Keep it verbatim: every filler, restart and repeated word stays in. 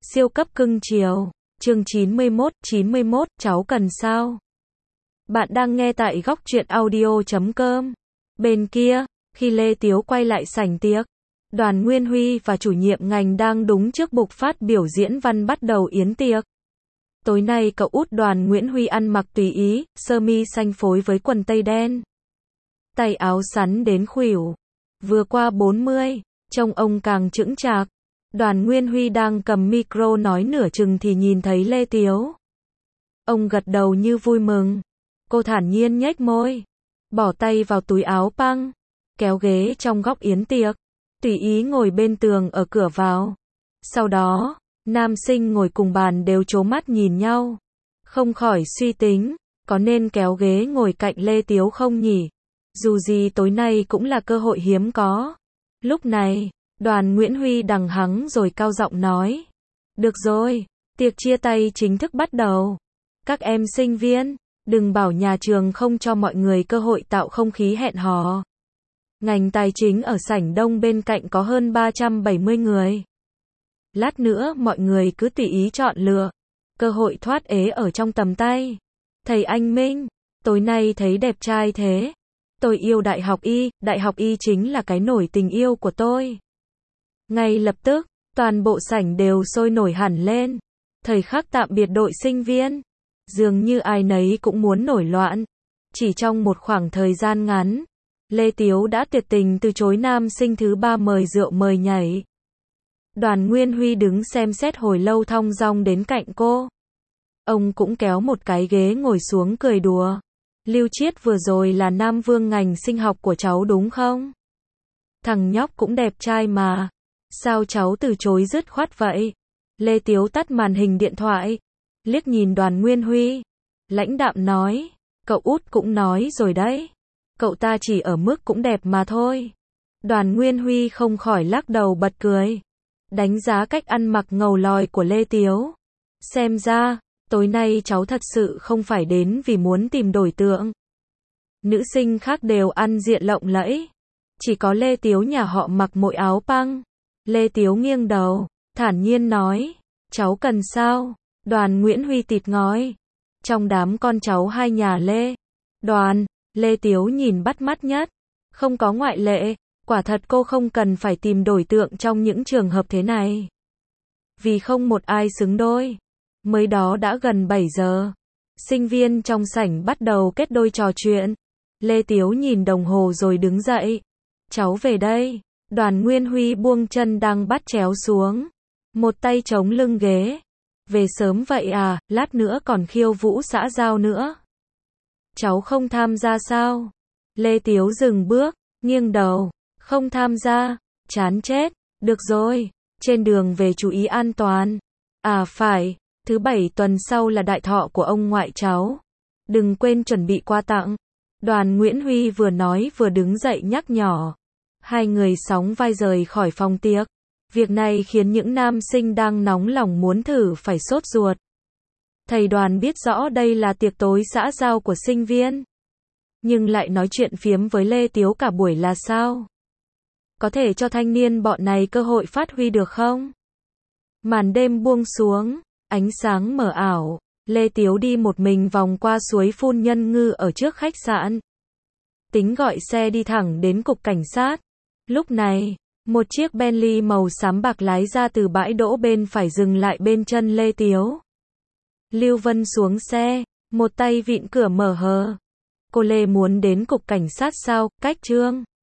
Siêu cấp cưng chiều. Chương chín mươi mốt, chín mươi mốt, cháu cần sao? Bạn đang nghe tại góc truyện audio chấm com. Bên kia, khi Lê Tiếu quay lại sảnh tiệc, Đoàn Nguyên Huy và chủ nhiệm ngành đang đúng trước bục phát biểu diễn văn bắt đầu yến tiệc. Tối nay cậu út Đoàn Nguyễn Huy ăn mặc tùy ý, sơ mi xanh phối với quần tây đen. Tay áo sắn đến khuỷu. Vừa qua bốn mươi, trông ông càng chững chạc. Đoàn Nguyên Huy đang cầm micro nói nửa chừng thì nhìn thấy Lê Tiếu. Ông gật đầu như vui mừng. Cô thản nhiên nhếch môi, bỏ tay vào túi áo păng, kéo ghế trong góc yến tiệc, tùy ý ngồi bên tường ở cửa vào. Sau đó, nam sinh ngồi cùng bàn đều trố mắt nhìn nhau, không khỏi suy tính, có nên kéo ghế ngồi cạnh Lê Tiếu không nhỉ? Dù gì tối nay cũng là cơ hội hiếm có. Lúc này, Đoàn Nguyễn Huy đằng hắng rồi cao giọng nói. Được rồi, tiệc chia tay chính thức bắt đầu. Các em sinh viên, đừng bảo nhà trường không cho mọi người cơ hội tạo không khí hẹn hò. Ngành tài chính ở sảnh đông bên cạnh có hơn ba trăm bảy mươi người. Lát nữa mọi người cứ tùy ý chọn lựa. Cơ hội thoát ế ở trong tầm tay. Thầy Anh Minh, tối nay thấy đẹp trai thế. Tôi yêu đại học Y, đại học Y chính là cái nổi tình yêu của tôi. Ngay lập tức, toàn bộ sảnh đều sôi nổi hẳn lên. Thời khắc tạm biệt đội sinh viên, dường như ai nấy cũng muốn nổi loạn. Chỉ trong một khoảng thời gian ngắn, Lê Tiếu đã tuyệt tình từ chối nam sinh thứ ba mời rượu mời nhảy. Đoàn Nguyên Huy đứng xem xét hồi lâu thong dong đến cạnh cô. Ông cũng kéo một cái ghế ngồi xuống cười đùa. Lưu Chiết vừa rồi là nam vương ngành sinh học của cháu đúng không? Thằng nhóc cũng đẹp trai mà. Sao cháu từ chối dứt khoát vậy? Lê Tiếu tắt màn hình điện thoại, liếc nhìn Đoàn Nguyên Huy, lãnh đạm nói, cậu út cũng nói rồi đấy. Cậu ta chỉ ở mức cũng đẹp mà thôi. Đoàn Nguyên Huy không khỏi lắc đầu bật cười, đánh giá cách ăn mặc ngầu lòi của Lê Tiếu. Xem ra, tối nay cháu thật sự không phải đến vì muốn tìm đối tượng. Nữ sinh khác đều ăn diện lộng lẫy. Chỉ có Lê Tiếu nhà họ mặc mỗi áo păng. Lê Tiếu nghiêng đầu, thản nhiên nói, cháu cần sao? Đoàn Nguyễn Huy tịt ngói. Trong đám con cháu hai nhà Lê, Đoàn, Lê Tiếu nhìn bắt mắt nhất. Không có ngoại lệ, quả thật cô không cần phải tìm đối tượng trong những trường hợp thế này. Vì không một ai xứng đôi. Mới đó đã gần bảy giờ. Sinh viên trong sảnh bắt đầu kết đôi trò chuyện. Lê Tiếu nhìn đồng hồ rồi đứng dậy. Cháu về đây. Đoàn Nguyên Huy buông chân đang bắt chéo xuống. Một tay chống lưng ghế. Về sớm vậy à, lát nữa còn khiêu vũ xã giao nữa. Cháu không tham gia sao? Lê Tiếu dừng bước, nghiêng đầu. Không tham gia, chán chết. Được rồi, trên đường về chú ý an toàn. À phải, thứ bảy tuần sau là đại thọ của ông ngoại cháu. Đừng quên chuẩn bị quà tặng. Đoàn Nguyễn Huy vừa nói vừa đứng dậy nhắc nhở. Hai người sóng vai rời khỏi phòng tiệc. Việc này khiến những nam sinh đang nóng lòng muốn thử phải sốt ruột. Thầy Đoàn biết rõ đây là tiệc tối xã giao của sinh viên, nhưng lại nói chuyện phiếm với Lê Tiếu cả buổi là sao? Có thể cho thanh niên bọn này cơ hội phát huy được không? Màn đêm buông xuống, ánh sáng mờ ảo. Lê Tiếu đi một mình vòng qua suối phun Nhân Ngư ở trước khách sạn. Tính gọi xe đi thẳng đến cục cảnh sát. Lúc này, một chiếc Bentley màu xám bạc lái ra từ bãi đỗ bên phải dừng lại bên chân Lê Tiếu. Lưu Vân xuống xe, một tay vịn cửa mở hờ. Cô Lê muốn đến cục cảnh sát sao? Cách Trương